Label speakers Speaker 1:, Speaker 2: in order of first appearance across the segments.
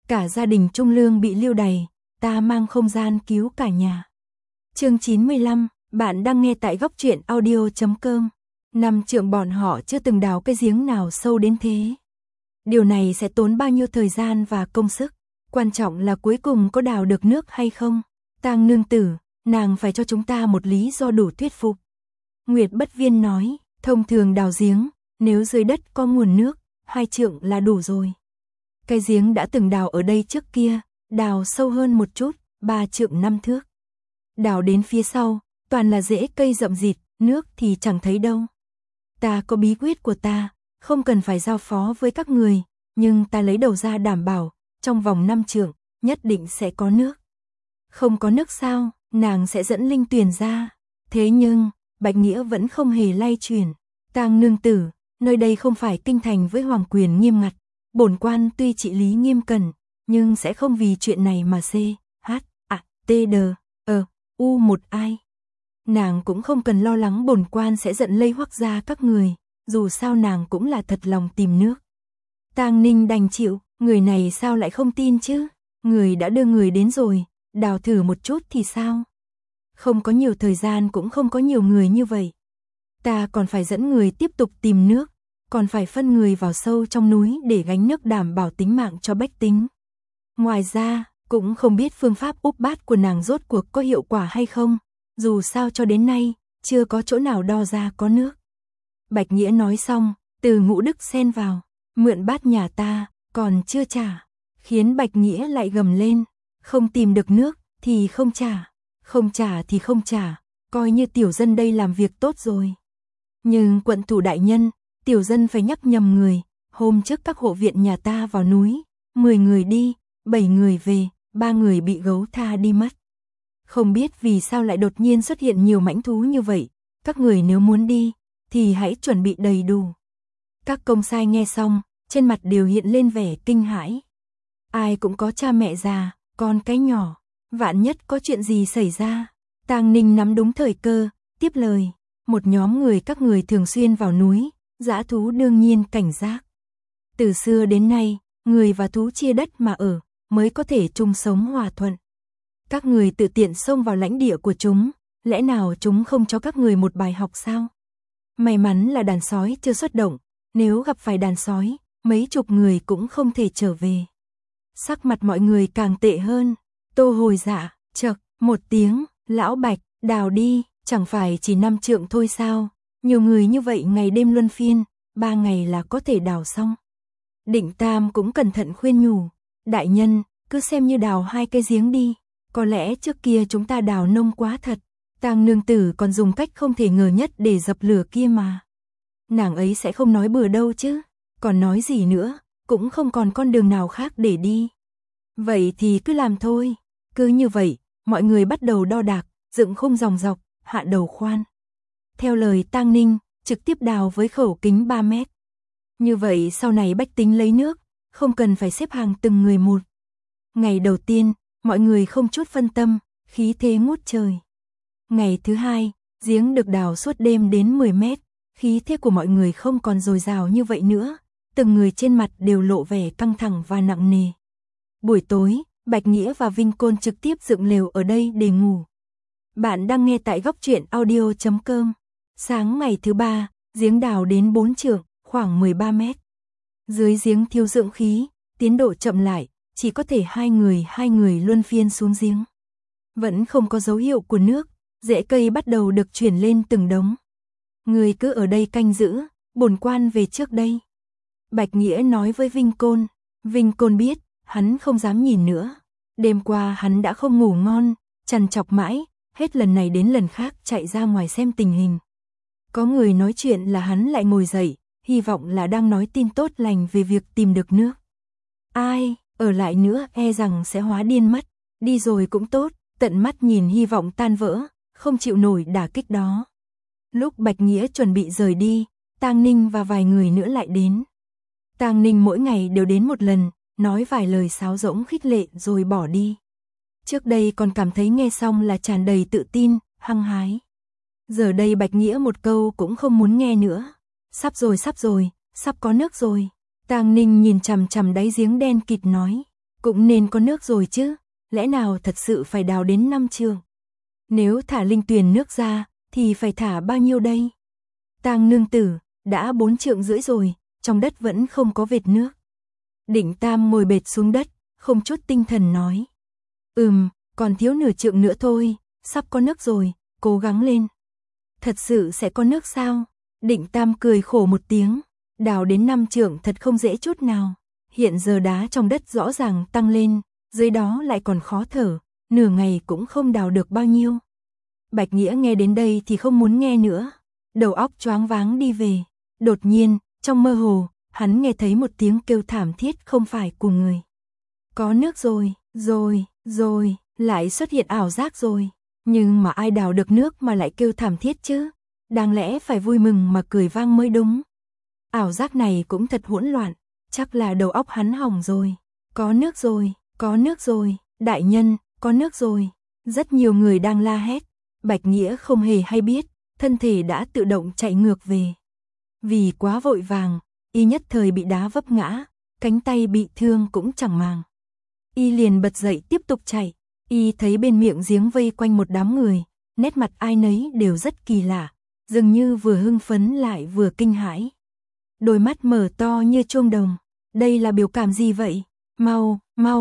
Speaker 1: Cả gia đình Trung Lương bị lưu đày, ta mang không gian cứu cả nhà. Chương 95, bạn đang nghe tại góc truyện audio.com. Năm Trượng bọn họ chưa từng đào cái giếng nào sâu đến thế. Điều này sẽ tốn bao nhiêu thời gian và công sức, quan trọng là cuối cùng có đào được nước hay không. Tang nương tử, nàng phải cho chúng ta một lý do đủ thuyết phục. Nguyệt Bất Viên nói, thông thường đào giếng, nếu dưới đất có nguồn nước, 2 trượng là đủ rồi. Cái giếng đã từng đào ở đây trước kia, đào sâu hơn một chút, 3 trượng 5 thước. Đào đến phía sau, toàn là rễ cây rậm rịt, nước thì chẳng thấy đâu. Ta có bí quyết của ta, không cần phải giao phó với các người, nhưng ta lấy đầu ra đảm bảo, trong vòng 5 trượng, nhất định sẽ có nước. Không có nước sao, nàng sẽ dẫn linh tuyền ra. Thế nhưng, Bạch Nghĩa vẫn không hề lay chuyển. Tang nương tử, nơi đây không phải kinh thành với hoàng quyền nghiêm ngặt. Bổn quan tuy trị lý nghiêm cẩn, nhưng sẽ không vì chuyện này mà một ai. Nàng cũng không cần lo lắng bổn quan sẽ giận lây Hoắc gia các người, dù sao nàng cũng là thật lòng tìm nước. Tang Ninh đành chịu, người này sao lại không tin chứ? Người đã đưa người đến rồi, đào thử một chút thì sao? Không có nhiều thời gian cũng không có nhiều người như vậy. Ta còn phải dẫn người tiếp tục tìm nước, còn phải phân người vào sâu trong núi để gánh nước đảm bảo tính mạng cho bách tính. Ngoài ra, cũng không biết phương pháp úp bát của nàng rốt cuộc có hiệu quả hay không, dù sao cho đến nay, chưa có chỗ nào đo ra có nước. Bạch Nghĩa nói xong, Từ Ngũ Đức xen vào, mượn bát nhà ta, còn chưa trả, khiến Bạch Nghĩa lại gầm lên, không tìm được nước thì không trả, không trả thì không trả, coi như tiểu dân đây làm việc tốt rồi. Nhưng quận thủ đại nhân, tiểu dân phải nhắc nhầm người, hôm trước các hộ viện nhà ta vào núi, 10 người đi, 7 người về, 3 người bị gấu tha đi mất. Không biết vì sao lại đột nhiên xuất hiện nhiều mãnh thú như vậy, các người nếu muốn đi, thì hãy chuẩn bị đầy đủ. Các công sai nghe xong, trên mặt đều hiện lên vẻ kinh hãi. Ai cũng có cha mẹ già, con cái nhỏ, vạn nhất có chuyện gì xảy ra. Tang Ninh nắm đúng thời cơ, tiếp lời, một nhóm người các người thường xuyên vào núi, dã thú đương nhiên cảnh giác. Từ xưa đến nay, người và thú chia đất mà ở, mới có thể chung sống hòa thuận. Các người tự tiện xông vào lãnh địa của chúng, lẽ nào chúng không cho các người một bài học sao? May mắn là đàn sói chưa xuất động, nếu gặp phải đàn sói, mấy chục người cũng không thể trở về. Sắc mặt mọi người càng tệ hơn, Tô Hồi Dạ, chậc, một tiếng, lão Bạch, đào đi, chẳng phải chỉ 5 trượng thôi sao, nhiều người như vậy ngày đêm luân phiên, 3 ngày là có thể đào xong. Định Tam cũng cẩn thận khuyên nhủ, đại nhân, cứ xem như đào 2 cái giếng đi, có lẽ trước kia chúng ta đào nông quá thật, Tang nương tử còn dùng cách không thể ngờ nhất để dập lửa kia mà. Nàng ấy sẽ không nói bừa đâu chứ, còn nói gì nữa, cũng không còn con đường nào khác để đi. Vậy thì cứ làm thôi, cứ như vậy, mọi người bắt đầu đo đạc, dựng khung dòng dọc, hạ đầu khoan. Theo lời Tang Ninh, trực tiếp đào với khẩu kính 3 mét. Như vậy sau này bách tính lấy nước, không cần phải xếp hàng từng người một. Ngày đầu tiên, mọi người không chút phân tâm, khí thế ngút trời. Ngày thứ hai, giếng được đào suốt đêm đến 10 mét, khí thế của mọi người không còn dồi dào như vậy nữa, từng người trên mặt đều lộ vẻ căng thẳng và nặng nề. Buổi tối, Bạch Nghĩa và Vinh Côn trực tiếp dựng lều ở đây để ngủ. Bạn đang nghe tại góc truyện audio.com. Sáng ngày thứ ba, giếng đào đến 4 trượng, khoảng 13 mét. Dưới giếng thiếu dưỡng khí, tiến độ chậm lại, chỉ có thể hai người luân phiên xuống giếng. Vẫn không có dấu hiệu của nước, rễ cây bắt đầu được chuyển lên từng đống. Người cứ ở đây canh giữ, bổn quan về trước đây. Bạch Nghĩa nói với Vinh Côn. Vinh Côn biết, hắn không dám nhìn nữa. Đêm qua hắn đã không ngủ ngon, trằn trọc mãi, hết lần này đến lần khác chạy ra ngoài xem tình hình. Có người nói chuyện là hắn lại ngồi dậy, hy vọng là đang nói tin tốt lành về việc tìm được nước. Ai, ở lại nữa e rằng sẽ hóa điên mất, đi rồi cũng tốt, tận mắt nhìn hy vọng tan vỡ, không chịu nổi đả kích đó. Lúc Bạch Nghĩa chuẩn bị rời đi, Tang Ninh và vài người nữa lại đến. Tang Ninh mỗi ngày đều đến một lần, nói vài lời sáo rỗng khích lệ rồi bỏ đi. Trước đây còn cảm thấy nghe xong là tràn đầy tự tin, hăng hái. Giờ đây Bạch Nghĩa một câu cũng không muốn nghe nữa. Sắp rồi, sắp có nước rồi. Tang Ninh nhìn chằm chằm đáy giếng đen kịt nói. cũng nên có nước rồi chứ, lẽ nào thật sự phải đào đến 5 trượng? Nếu thả linh tuyền nước ra, thì phải thả bao nhiêu đây? Tang nương tử, đã 4 trượng rưỡi rồi, trong đất vẫn không có vệt nước. Định Tam ngồi bệt xuống đất, không chút tinh thần nói. Còn thiếu nửa trượng nữa thôi, sắp có nước rồi, cố gắng lên. Thật sự sẽ có nước sao? Định Tam cười khổ một tiếng, đào đến 5 trượng thật không dễ chút nào. Hiện giờ đá trong đất rõ ràng tăng lên, dưới đó lại còn khó thở, nửa ngày cũng không đào được bao nhiêu. Bạch Nghĩa nghe đến đây thì không muốn nghe nữa, đầu óc choáng váng đi về. Đột nhiên, trong mơ hồ, hắn nghe thấy một tiếng kêu thảm thiết không phải của người. Có nước rồi, lại xuất hiện ảo giác rồi. Nhưng mà ai đào được nước mà lại kêu thảm thiết chứ? Đáng lẽ phải vui mừng mà cười vang mới đúng. Ảo giác này cũng thật hỗn loạn, chắc là đầu óc hắn hỏng rồi. Có nước rồi, đại nhân, có nước rồi. Rất nhiều người đang la hét, Bạch Nghĩa không hề hay biết, thân thể đã tự động chạy ngược về. Vì quá vội vàng, y nhất thời bị đá vấp ngã, cánh tay bị thương cũng chẳng màng. Y liền bật dậy tiếp tục chạy, y thấy bên miệng giếng vây quanh một đám người, nét mặt ai nấy đều rất kỳ lạ, dường như vừa hưng phấn lại vừa kinh hãi. Đôi mắt mở to như chuông đồng, đây là biểu cảm gì vậy? Mau,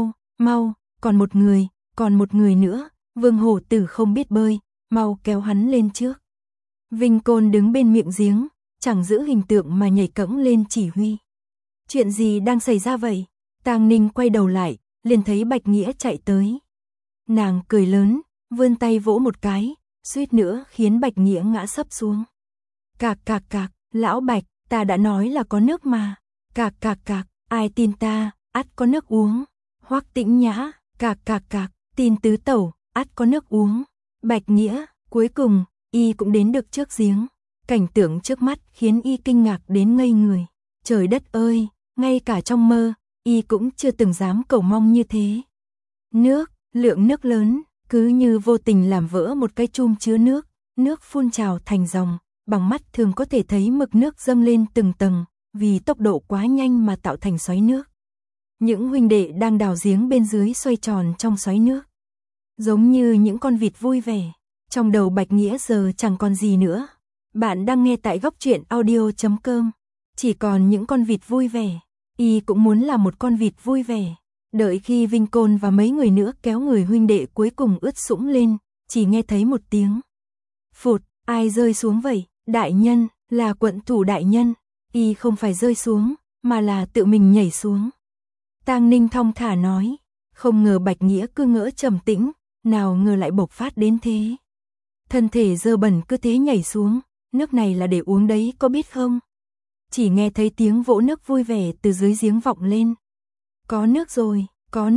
Speaker 1: còn một người nữa, Vương Hổ Tử không biết bơi, mau kéo hắn lên trước. Vinh Côn đứng bên miệng giếng, chẳng giữ hình tượng mà nhảy cẫng lên chỉ huy. Chuyện gì đang xảy ra vậy? Tang Ninh quay đầu lại, liền thấy Bạch Nghĩa chạy tới. Nàng cười lớn, vươn tay vỗ một cái, suýt nữa khiến Bạch Nghĩa ngã sấp xuống. Cạc, lão Bạch, ta đã nói là có nước mà. Cạc, ai tin ta, ắt có nước uống. Hoắc Tĩnh Nhã, cạc, tin tứ tẩu, ắt có nước uống. Bạch Nghĩa, cuối cùng, y cũng đến được trước giếng. Cảnh tượng trước mắt khiến y kinh ngạc đến ngây người. Trời đất ơi, ngay cả trong mơ, y cũng chưa từng dám cầu mong như thế. Lượng nước lớn, cứ như vô tình làm vỡ một cái chum chứa nước, nước phun trào thành dòng, bằng mắt thường có thể thấy mực nước dâng lên từng tầng, vì tốc độ quá nhanh mà tạo thành xoáy nước. Những huynh đệ đang đào giếng bên dưới xoay tròn trong xoáy nước, giống như những con vịt vui vẻ. Trong đầu Bạch Nghĩa giờ chẳng còn gì nữa. Bạn đang nghe tại goctruyện.audio.com. Chỉ còn những con vịt vui vẻ. Y cũng muốn là một con vịt vui vẻ. Đợi khi Vinh Côn và mấy người nữa kéo người huynh đệ cuối cùng ướt sũng lên, chỉ nghe thấy một tiếng phụt, ai rơi xuống vậy? Đại nhân, là quận thủ đại nhân. Y không phải rơi xuống, mà là tự mình nhảy xuống. Tang Ninh thong thả nói, không ngờ Bạch Nghĩa cứ ngỡ trầm tĩnh, nào ngờ lại bộc phát đến thế. Thân thể dơ bẩn cứ thế nhảy xuống, nước này là để uống đấy có biết không? Chỉ nghe thấy tiếng vỗ nước vui vẻ từ dưới giếng vọng lên. Có nước rồi,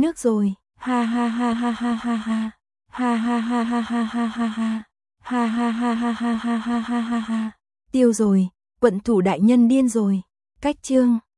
Speaker 1: ha ha ha ha ha ha ha, ha ha ha ha ha ha ha ha, ha ha ha ha ha ha ha ha ha ha. Tiêu rồi, quận thủ đại nhân điên rồi. Cách chương